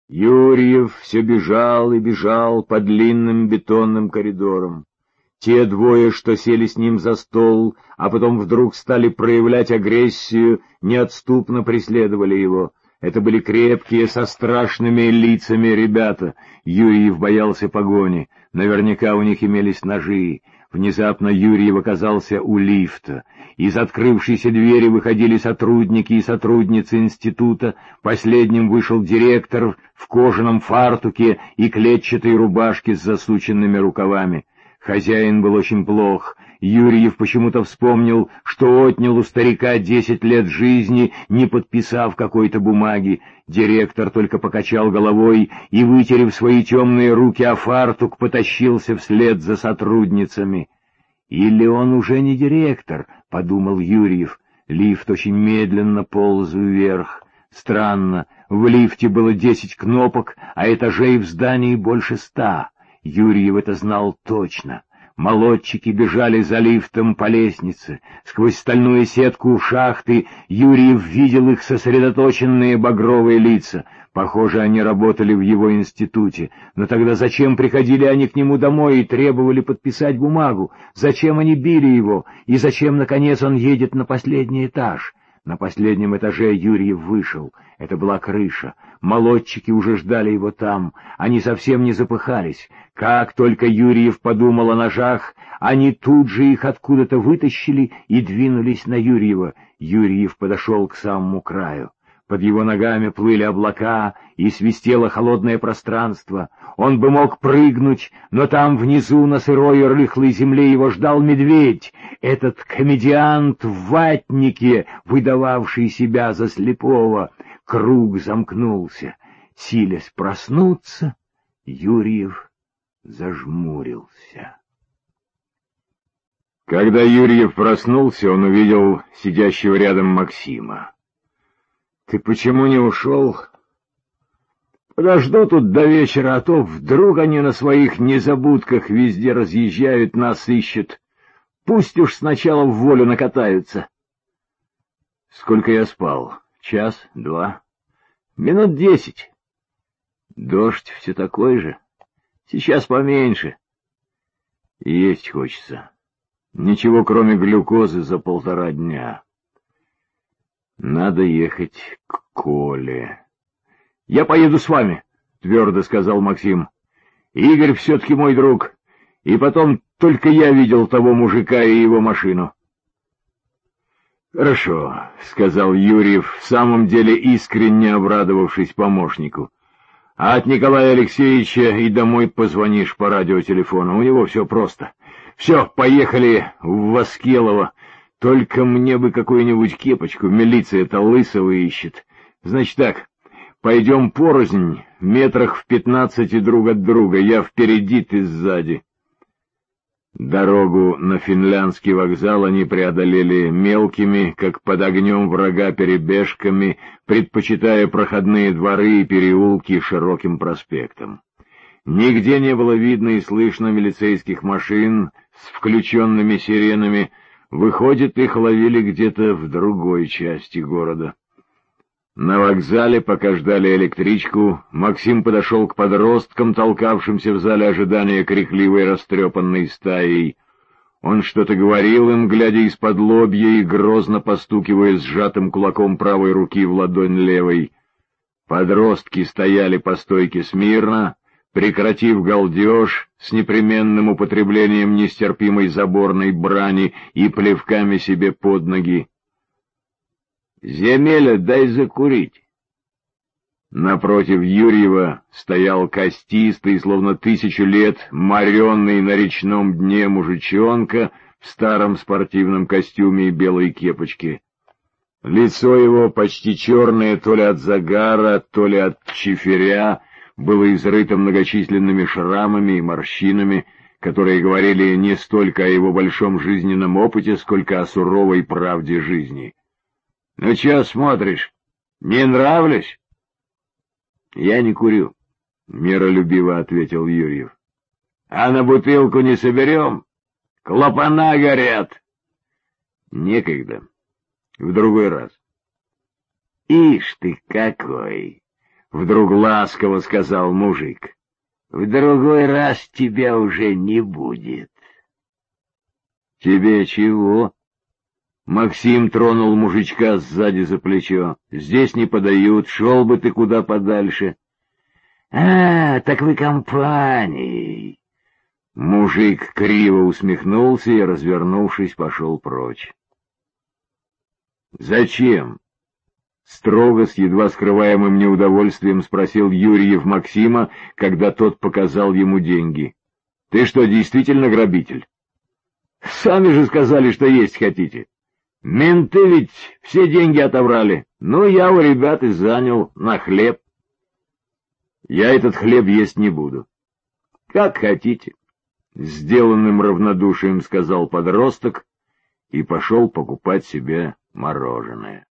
Юрьев все бежал и бежал по длинным бетонным коридорам. Те двое, что сели с ним за стол, а потом вдруг стали проявлять агрессию, неотступно преследовали его. Это были крепкие, со страшными лицами ребята. Юрьев боялся погони. Наверняка у них имелись ножи. Внезапно Юрьев оказался у лифта. Из открывшейся двери выходили сотрудники и сотрудницы института. Последним вышел директор в кожаном фартуке и клетчатой рубашке с засученными рукавами. Хозяин был очень плох. Юрьев почему-то вспомнил, что отнял у старика 10 лет жизни, не подписав какой-то бумаги. Директор только покачал головой и, вытерев свои темные руки о фартук, потащился вслед за сотрудницами. «Или он уже не директор?» — подумал Юрьев. Лифт очень медленно полз вверх. Странно, в лифте было 10 кнопок, а этажей в здании больше 100. Юрьев это знал точно. Молодчики бежали за лифтом по лестнице. Сквозь стальную сетку шахты Юрьев видел их сосредоточенные багровые лица. Похоже, они работали в его институте. Но тогда зачем приходили они к нему домой и требовали подписать бумагу? Зачем они били его? И зачем, наконец, он едет на последний этаж? На последнем этаже Юрьев вышел. Это была крыша. Молодчики уже ждали его там. Они совсем не запыхались. Как только Юрьев подумал о ножах, они тут же их откуда-то вытащили и двинулись на Юрьева. Юрьев подошел к самому краю. Под его ногами плыли облака, и свистело холодное пространство. Он бы мог прыгнуть, но там внизу на сырой рыхлой земле его ждал медведь, этот комедиант в ватнике, выдававший себя за слепого. Круг замкнулся. Силясь проснуться, Юрьев зажмурился. Когда Юрьев проснулся, он увидел сидящего рядом Максима. — Ты почему не ушел? — Подожду тут до вечера, а то вдруг они на своих незабудках везде разъезжают, нас ищут. Пусть уж сначала в волю накатаются. — Сколько я спал? Час? 2? Минут 10. Дождь все такой же. Сейчас поменьше. Есть хочется. Ничего, кроме глюкозы, за 1,5 дня. Надо ехать к Коле. — Я поеду с вами, — твердо сказал Максим. — Игорь все-таки мой друг. И потом только я видел того мужика и его машину. — Хорошо, — сказал Юрьев, в самом деле искренне обрадовавшись помощнику. — А от Николая Алексеевича и домой позвонишь по радиотелефону. У него все просто. Все, поехали в Воскелово. Только мне бы какую-нибудь кепочку, милиция-то лысого ищет. Значит так, пойдем порознь, метрах в 15 друг от друга, я впереди, ты сзади. Дорогу на финляндский вокзал они преодолели мелкими, как под огнем врага, перебежками, предпочитая проходные дворы и переулки широким проспектом. Нигде не было видно и слышно милицейских машин с включенными сиренами. Выходит, их ловили где-то в другой части города. На вокзале, пока ждали электричку, Максим подошел к подросткам, толкавшимся в зале ожидания крикливой растрепанной стаей. Он что-то говорил им, глядя из-под лобья и грозно постукивая сжатым кулаком правой руки в ладонь левой. Подростки стояли по стойке смирно, прекратив галдеж с непременным употреблением нестерпимой заборной брани и плевками себе под ноги. «Земеля, дай закурить!» Напротив Юрьева стоял костистый, словно 1000 лет, моренный на речном дне мужичонка в старом спортивном костюме и белой кепочке. Лицо его, почти черное то ли от загара, то ли от чифиря, было изрыто многочисленными шрамами и морщинами, которые говорили не столько о его большом жизненном опыте, сколько о суровой правде жизни. — Ну чё смотришь? Не нравлюсь? — Я не курю, — миролюбиво ответил Юрьев. — А на бутылку не соберем? Клапана горят. — Некогда. В другой раз. — Ишь ты какой! — вдруг ласково сказал мужик. — В другой раз тебя уже не будет. — Тебе чего? Максим тронул мужичка сзади за плечо. — Здесь не подают, шел бы ты куда подальше. — так вы компанией. Мужик криво усмехнулся и, развернувшись, пошел прочь. — Зачем? — строго, с едва скрываемым неудовольствием спросил Юрьев Максима, когда тот показал ему деньги. — Ты что, действительно грабитель? — Сами же сказали, что есть хотите. Менты ведь все деньги отобрали. Ну, я у ребят и занял на хлеб. — Я этот хлеб есть не буду. — Как хотите. — сделанным равнодушием сказал подросток и пошел покупать себе мороженое.